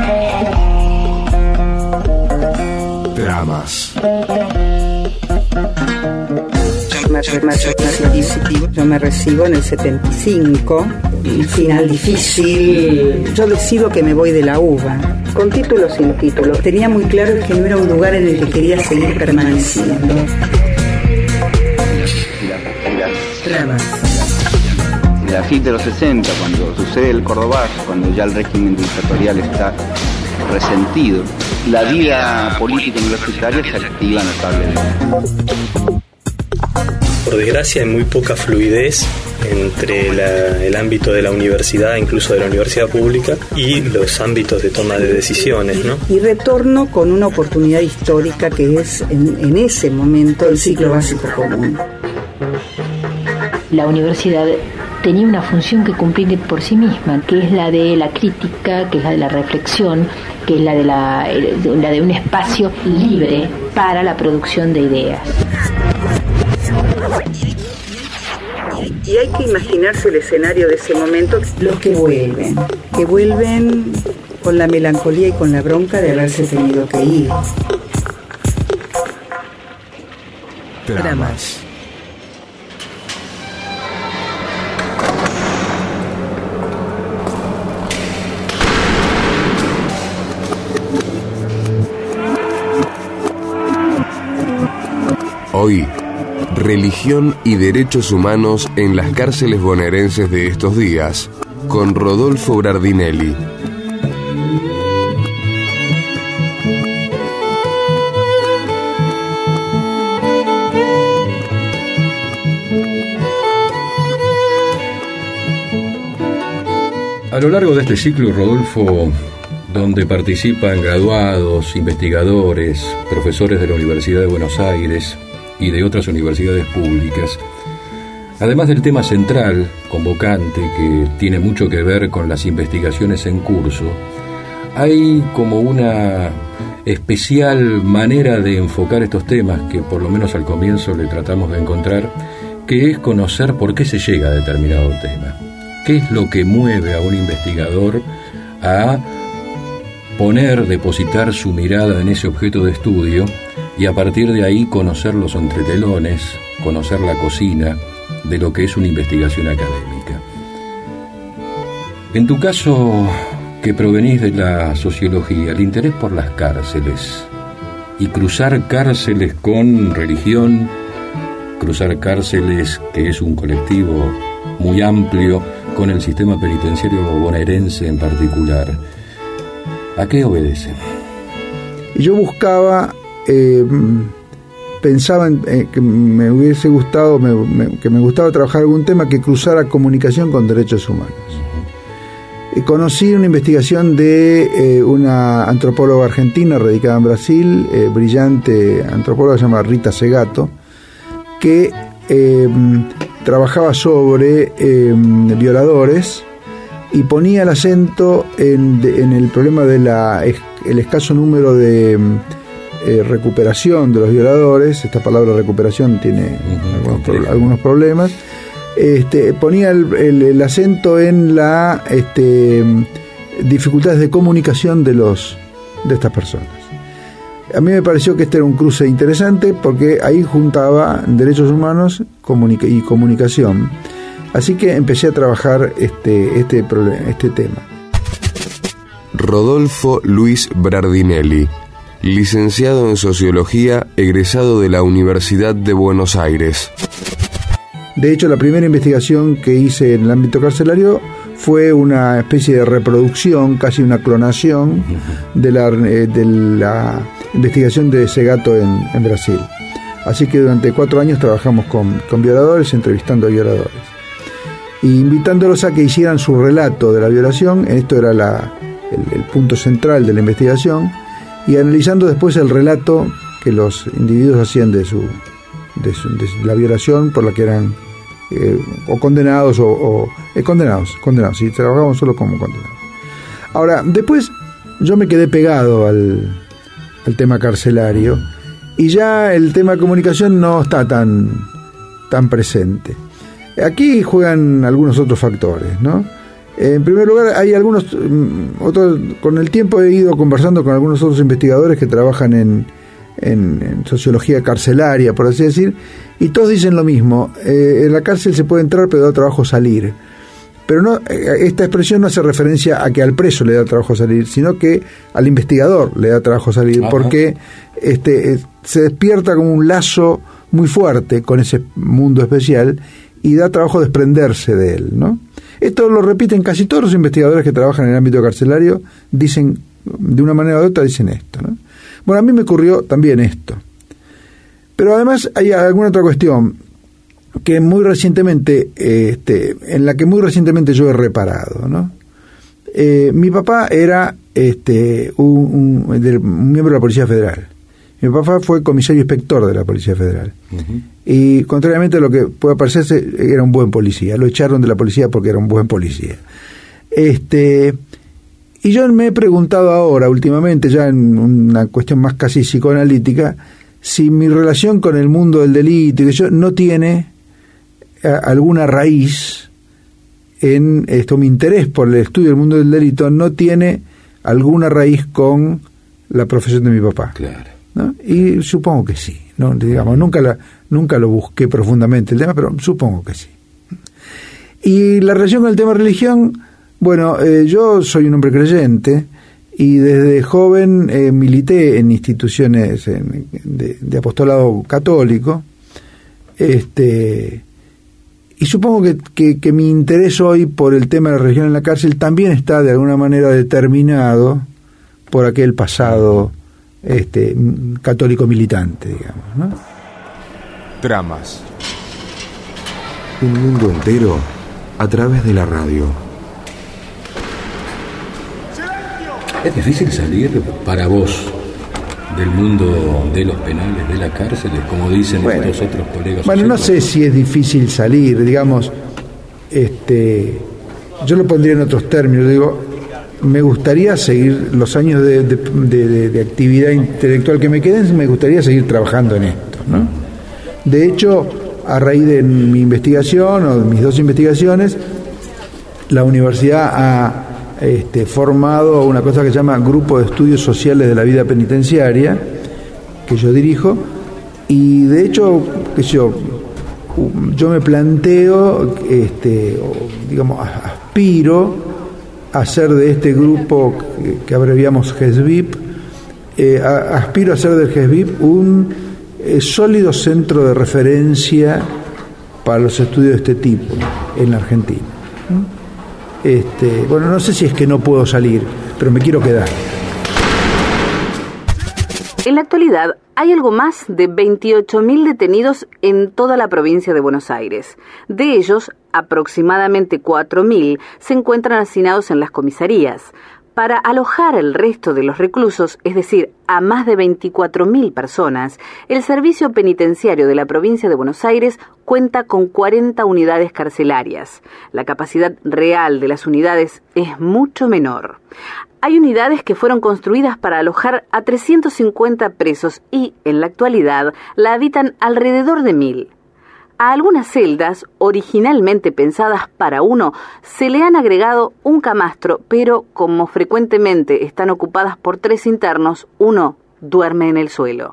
Dramas. Yo me recibo en el 75, el final difícil. Yo decido que me voy de la UBA, con título o sin título. Tenía muy claro que no era un lugar en el que quería seguir permaneciendo. Dramas. A fin de los 60, cuando sucede el Cordobazo, cuando ya el régimen dictatorial está resentido, la vida política universitaria se activa notablemente. Por desgracia hay muy poca fluidez entre el ámbito de la universidad, incluso de la universidad pública, y los ámbitos de toma de decisiones, ¿no? Y retorno con una oportunidad histórica que es en ese momento el ciclo básico común. La universidad tenía una función que cumplir por sí misma, que es la de la crítica, que es la de la reflexión, que es la de un espacio libre para la producción de ideas. Y hay que imaginarse el escenario de ese momento. Los que vuelven con la melancolía y con la bronca de haberse tenido que ir. Dramas. Hoy, religión y derechos humanos en las cárceles bonaerenses de estos días, con Rodolfo Bradinelli. A lo largo de este ciclo, Rodolfo, donde participan graduados, investigadores, profesores de la Universidad de Buenos Aires y de otras universidades públicas, además del tema central, convocante, que tiene mucho que ver con las investigaciones en curso, hay como una especial manera de enfocar estos temas que por lo menos al comienzo le tratamos de encontrar, que es conocer por qué se llega a determinado tema. ¿Qué es lo que mueve a un investigador a depositar su mirada en ese objeto de estudio y a partir de ahí conocer los entretelones, conocer la cocina de lo que es una investigación académica? En tu caso, que provenís de la sociología, el interés por las cárceles y cruzar cárceles con religión, cruzar cárceles, que es un colectivo muy amplio, con el sistema penitenciario bonaerense en particular, ¿a qué obedece? Yo buscaba, pensaba en que me hubiese gustado, que me gustaba trabajar algún tema que cruzara comunicación con derechos humanos. Conocí una investigación de una antropóloga argentina radicada en Brasil, brillante antropóloga, se llama Rita Segato, que trabajaba sobre violadores y ponía el acento en el problema de el escaso número de recuperación de los violadores. Esta palabra recuperación tiene algunos problemas. Ponía el acento en la dificultades de comunicación de estas personas. A mí me pareció que este era un cruce interesante porque ahí juntaba derechos humanos y comunicación. Así que empecé a trabajar este tema. Rodolfo Luis Bradinelli, licenciado en Sociología, egresado de la Universidad de Buenos Aires. De hecho, la primera investigación que hice en el ámbito carcelario fue una especie de reproducción, casi una clonación, de la investigación de Segato en Brasil. Así que durante 4 años trabajamos con violadores, entrevistando a violadores, e invitándolos a que hicieran su relato de la violación. Esto era el punto central de la investigación, y analizando después el relato que los individuos hacían de la violación por la que eran o condenados condenados, sí, trabajamos solo como condenados. Ahora, después yo me quedé pegado al tema carcelario y ya el tema de comunicación no está tan presente. Aquí juegan algunos otros factores, ¿no? En primer lugar, hay algunos otros, con el tiempo he ido conversando con algunos otros investigadores que trabajan en sociología carcelaria, por así decir, y todos dicen lo mismo. En la cárcel se puede entrar, pero da trabajo salir. Pero no, esta expresión no hace referencia a que al preso le da trabajo salir, sino que al investigador le da trabajo salir, porque se despierta como un lazo muy fuerte con ese mundo especial y da trabajo desprenderse de él, ¿no? Esto lo repiten casi todos los investigadores que trabajan en el ámbito carcelario, dicen de una manera u otra, dicen esto, ¿no? Bueno, a mí me ocurrió también esto. Pero además hay alguna otra cuestión que muy recientemente, en la que muy recientemente yo he reparado, ¿no? Mi papá era un miembro de la Policía Federal. Mi papá fue comisario inspector de la Policía Federal. Uh-huh. Y contrariamente a lo que puede parecerse, era un buen policía. Lo echaron de la policía porque era un buen policía. Y yo me he preguntado ahora, últimamente, ya en una cuestión más casi psicoanalítica, si mi relación con el mundo del delito y que yo no tiene alguna raíz en esto, mi interés por el estudio del mundo del delito no tiene alguna raíz con la profesión de mi papá. Claro. ¿No? Y supongo que sí, ¿no? Digamos, nunca lo busqué profundamente el tema, pero supongo que sí. Y la relación con el tema religión, bueno, yo soy un hombre creyente y desde joven milité en instituciones de apostolado católico, y supongo que mi interés hoy por el tema de la religión en la cárcel también está de alguna manera determinado por aquel pasado católico militante, digamos, ¿no? Tramas. Un mundo entero a través de la radio. ¿Es difícil salir para vos del mundo de los penales, de las cárceles, como dicen estos otros colegas? Bueno, no sé si es difícil salir, digamos, yo lo pondría en otros términos, digo, me gustaría seguir los años de actividad intelectual que me queden, me gustaría seguir trabajando en esto, ¿no? De hecho, a raíz de mi investigación o de mis dos investigaciones, la universidad ha formado una cosa que se llama Grupo de Estudios Sociales de la Vida Penitenciaria, que yo dirijo, y de hecho, yo me planteo, digamos, aspiro a hacer de este grupo que abreviamos GESVIP, aspiro a hacer del GESVIP un sólido centro de referencia para los estudios de este tipo en la Argentina. Bueno, no sé si es que no puedo salir, pero me quiero quedar. En la actualidad hay algo más de 28.000 detenidos en toda la provincia de Buenos Aires. De ellos, aproximadamente 4.000 se encuentran hacinados en las comisarías. Para alojar el resto de los reclusos, es decir, a más de 24.000 personas, el Servicio Penitenciario de la provincia de Buenos Aires cuenta con 40 unidades carcelarias. La capacidad real de las unidades es mucho menor. Hay unidades que fueron construidas para alojar a 350 presos y, en la actualidad, la habitan alrededor de 1.000. A algunas celdas, originalmente pensadas para uno, se le han agregado un camastro, pero como frecuentemente están ocupadas por 3 internos, uno duerme en el suelo.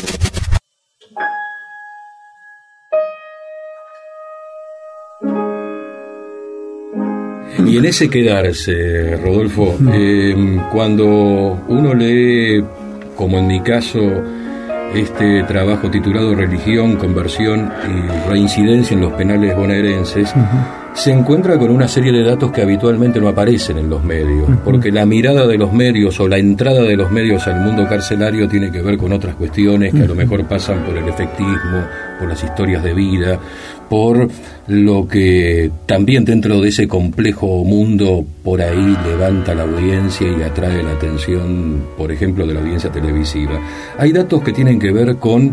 Y en ese quedarse, Rodolfo, cuando uno lee, como en mi caso, este trabajo titulado Religión, Conversión y Reincidencia en los Penales Bonaerenses, se encuentra con una serie de datos que habitualmente no aparecen en los medios, porque la mirada de los medios o la entrada de los medios al mundo carcelario tiene que ver con otras cuestiones que a lo mejor pasan por el efectismo, por las historias de vida, por lo que también dentro de ese complejo mundo por ahí levanta la audiencia y atrae la atención, por ejemplo, de la audiencia televisiva. Hay datos que tienen que ver con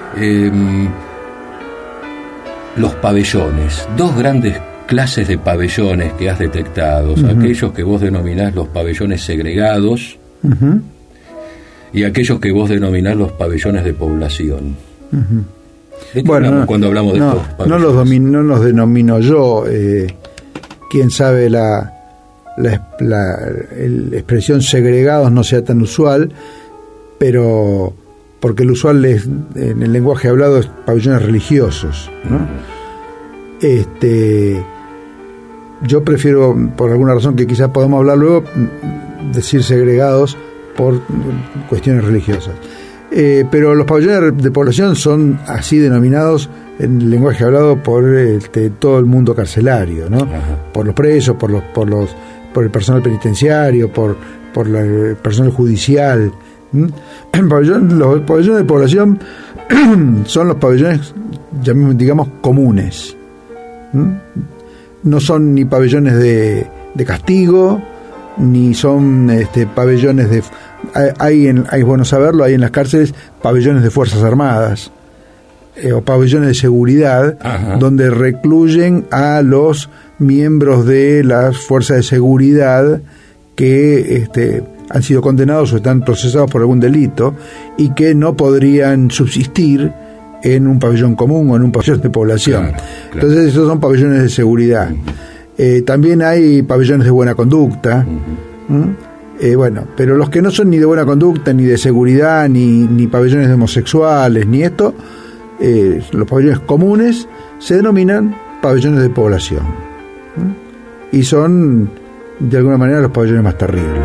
los pabellones, dos grandes clases de pabellones que has detectado, aquellos que vos denominás los pabellones segregados y aquellos que vos denominás los pabellones de población. Bueno, cuando hablamos de estos pabellones. No los denomino yo, quién sabe la la expresión segregados no sea tan usual, pero porque el usual en el lenguaje hablado es pabellones religiosos, ¿no? Yo prefiero, por alguna razón que quizás podamos hablar luego, decir segregados por cuestiones religiosas. Pero los pabellones de población son así denominados en el lenguaje hablado por todo el mundo carcelario, ¿no? Por los presos, por el personal penitenciario, por el personal judicial. Los pabellones de población son los pabellones, digamos, comunes. No son ni pabellones de castigo, ni son pabellones de... Hay bueno saberlo, hay en las cárceles pabellones de Fuerzas Armadas o pabellones de seguridad, donde recluyen a los miembros de las fuerzas de seguridad que han sido condenados o están procesados por algún delito y que no podrían subsistir en un pabellón común o en un pabellón de población. Claro. Entonces esos son pabellones de seguridad. También hay pabellones de buena conducta. Bueno, pero los que no son ni de buena conducta, ni de seguridad, ni pabellones de homosexuales, ni esto, los pabellones comunes se denominan pabellones de población. Y son, de alguna manera, los pabellones más terribles.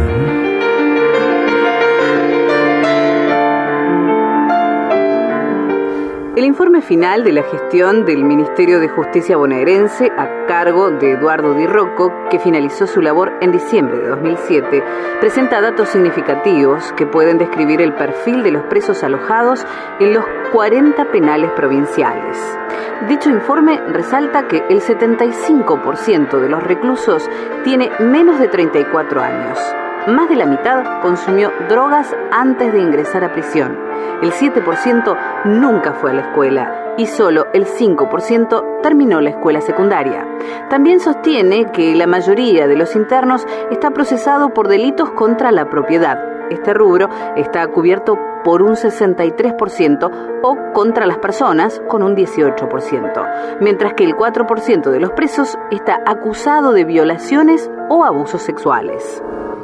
El informe final de la gestión del Ministerio de Justicia bonaerense a cargo de Eduardo Di Rocco, que finalizó su labor en diciembre de 2007, presenta datos significativos que pueden describir el perfil de los presos alojados en los 40 penales provinciales. Dicho informe resalta que el 75% de los reclusos tiene menos de 34 años. Más de la mitad consumió drogas antes de ingresar a prisión. El 7% nunca fue a la escuela y solo el 5% terminó la escuela secundaria. También sostiene que la mayoría de los internos está procesado por delitos contra la propiedad. Este rubro está cubierto por un 63% o contra las personas con un 18%, mientras que el 4% de los presos está acusado de violaciones o abusos sexuales.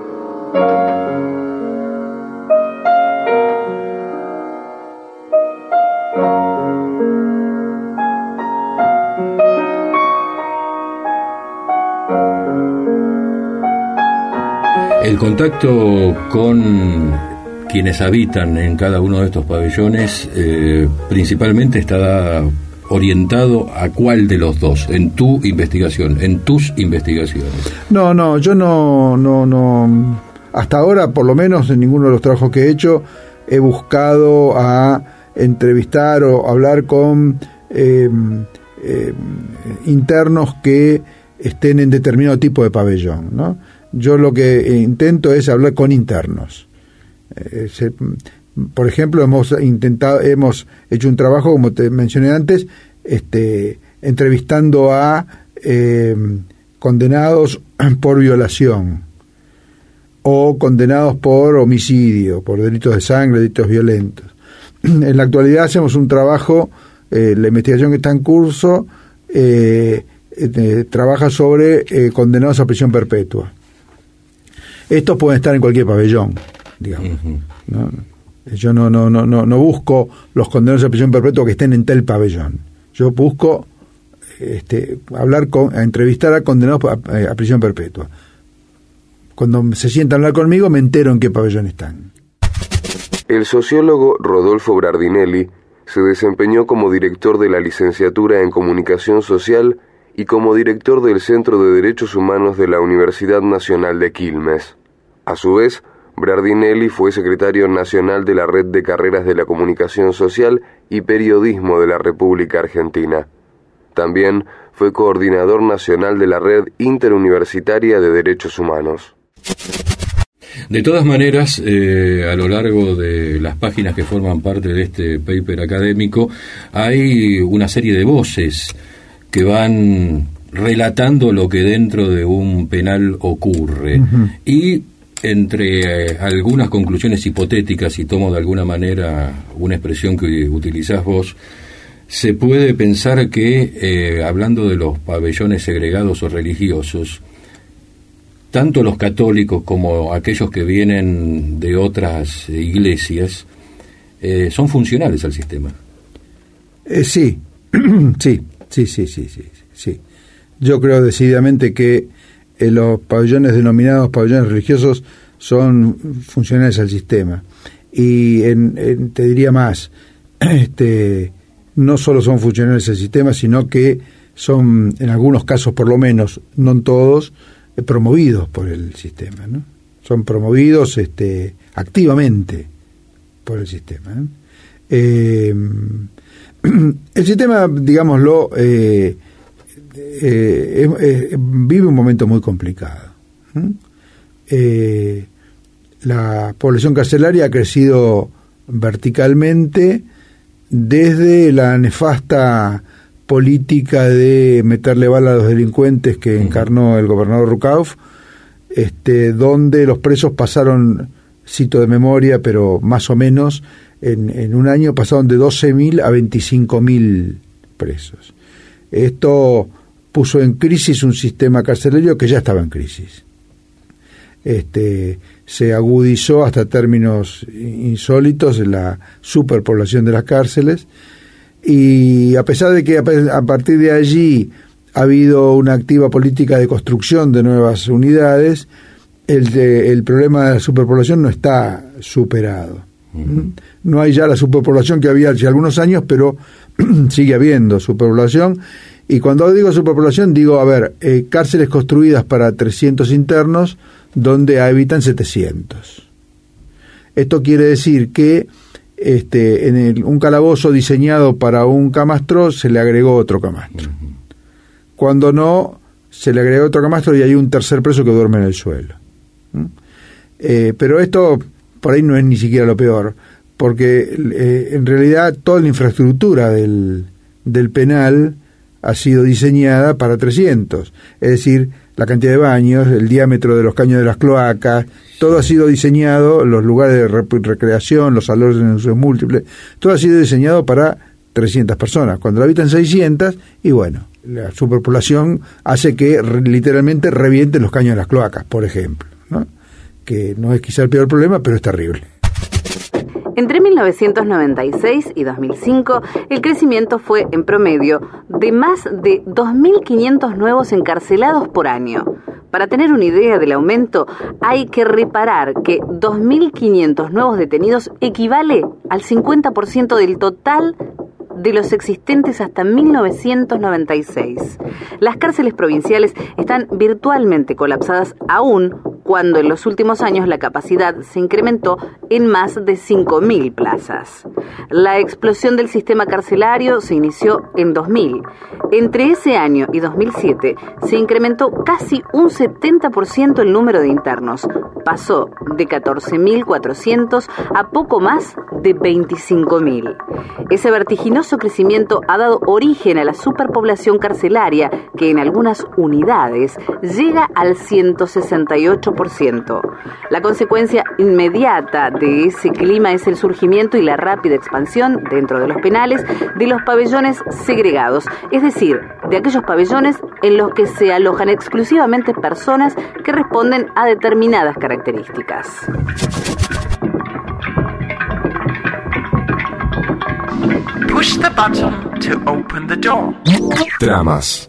El contacto con quienes habitan en cada uno de estos pabellones principalmente está orientado a cuál de los dos, en tu investigación, en tus investigaciones. No, yo no. Hasta ahora, por lo menos en ninguno de los trabajos que he hecho, he buscado a entrevistar o hablar con internos que estén en determinado tipo de pabellón, ¿no? Yo lo que intento es hablar con internos. Por ejemplo, hemos hecho un trabajo, como te mencioné antes, entrevistando a condenados por violación o condenados por homicidio, por delitos de sangre, delitos violentos. En la actualidad hacemos un trabajo, la investigación que está en curso trabaja sobre condenados a prisión perpetua. Estos pueden estar en cualquier pabellón, digamos. ¿No? Yo no busco los condenados a prisión perpetua que estén en tal pabellón. Yo busco entrevistar a condenados a prisión perpetua. Cuando se sientan a hablar conmigo, me entero en qué pabellón están. El sociólogo Rodolfo Bradinelli se desempeñó como director de la licenciatura en Comunicación Social y como director del Centro de Derechos Humanos de la Universidad Nacional de Quilmes. A su vez, Bradinelli fue secretario nacional de la Red de Carreras de la Comunicación Social y Periodismo de la República Argentina. También fue coordinador nacional de la Red Interuniversitaria de Derechos Humanos. De todas maneras, a lo largo de las páginas que forman parte de este paper académico, hay una serie de voces que van relatando lo que dentro de un penal ocurre. Y entre algunas conclusiones hipotéticas, y tomo de alguna manera una expresión que utilizás vos, se puede pensar que, hablando de los pabellones segregados o religiosos, tanto los católicos como aquellos que vienen de otras iglesias son funcionales al sistema. Sí. Yo creo decididamente que los pabellones denominados pabellones religiosos son funcionales al sistema. Y te diría más, no solo son funcionales al sistema, sino que son, en algunos casos por lo menos, no en todos, promovidos por el sistema, ¿no? Son promovidos activamente por el sistema, ¿no? El sistema, digámoslo, vive un momento muy complicado. La población carcelaria ha crecido verticalmente desde la nefasta política de meterle bala a los delincuentes que encarnó el gobernador Rukauf, donde los presos pasaron, cito de memoria, pero más o menos, en un año pasaron de 12.000 a 25.000 presos. Esto puso en crisis un sistema carcelario que ya estaba en crisis. Se agudizó hasta términos insólitos la superpoblación de las cárceles, y a pesar de que a partir de allí ha habido una activa política de construcción de nuevas unidades, el problema de la superpoblación no está superado. No hay ya la superpoblación que había hace algunos años, pero sigue habiendo superpoblación. Y cuando digo superpoblación, digo, cárceles construidas para 300 internos donde habitan 700. Esto quiere decir que en un calabozo diseñado para un camastro se le agregó otro camastro. Cuando no, se le agregó otro camastro y hay un tercer preso que duerme en el suelo. Pero esto por ahí no es ni siquiera lo peor, porque en realidad toda la infraestructura del penal ha sido diseñada para 300, es decir, la cantidad de baños, el diámetro de los caños de las cloacas, todo ha sido diseñado, los lugares de recreación, los salones en usos múltiples, todo ha sido diseñado para 300 personas, cuando habitan 600, y bueno, la superpoblación hace que literalmente revienten los caños de las cloacas, por ejemplo, ¿no? Que no es quizá el peor problema, pero es terrible. Entre 1996 y 2005, el crecimiento fue, en promedio, de más de 2.500 nuevos encarcelados por año. Para tener una idea del aumento, hay que reparar que 2.500 nuevos detenidos equivale al 50% del total de los existentes hasta 1996. Las cárceles provinciales están virtualmente colapsadas aún cuando en los últimos años la capacidad se incrementó en más de 5.000 plazas. La explosión del sistema carcelario se inició en 2000. Entre ese año y 2007 se incrementó casi un 70% el número de internos. Pasó de 14.400 a poco más de 25.000. Ese vertiginoso crecimiento ha dado origen a la superpoblación carcelaria, que en algunas unidades llega al 168%. La consecuencia inmediata de ese clima es el surgimiento y la rápida expansión dentro de los penales de los pabellones segregados, es decir, de aquellos pabellones en los que se alojan exclusivamente personas que responden a determinadas características. Push the button to open the door. Tramas.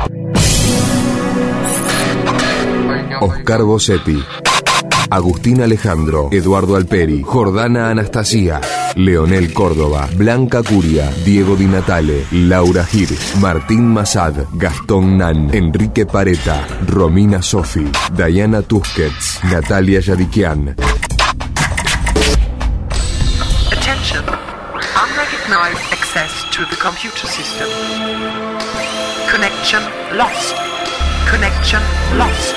Oscar Bossetti, Agustín Alejandro, Eduardo Alperi, Jordana Anastasia, Leonel Córdoba, Blanca Curia, Diego Di Natale, Laura Gir, Martín Massad, Gastón Nan, Enrique Pareta, Romina Sofi, Diana Tusquets, Natalia Yadikian. Attention. Unrecognized access to the computer system. Connection lost. Connection lost.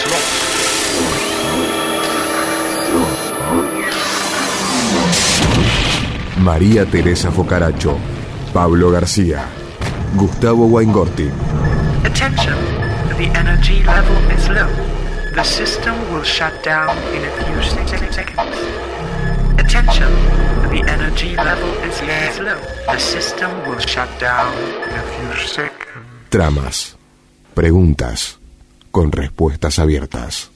María Teresa Focaracho, Pablo García, Gustavo Waingorti. Attention. The energy level is low. The system will shut down in a few seconds. Attention. The energy level is low. The system will shut down in a few seconds. Tramas. Preguntas con respuestas abiertas.